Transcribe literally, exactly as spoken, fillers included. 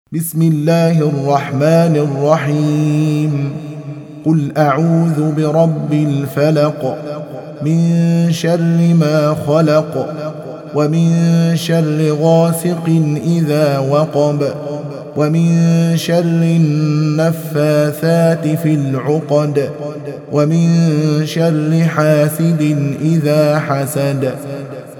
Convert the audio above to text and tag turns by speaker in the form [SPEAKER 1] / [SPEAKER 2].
[SPEAKER 1] بسم الله الرحمن الرحيم قل أعوذ برب الفلق من شر ما خلق ومن شر غاسق إذا وقب ومن شر النفاثات في العقد ومن شر حاسد إذا حسد.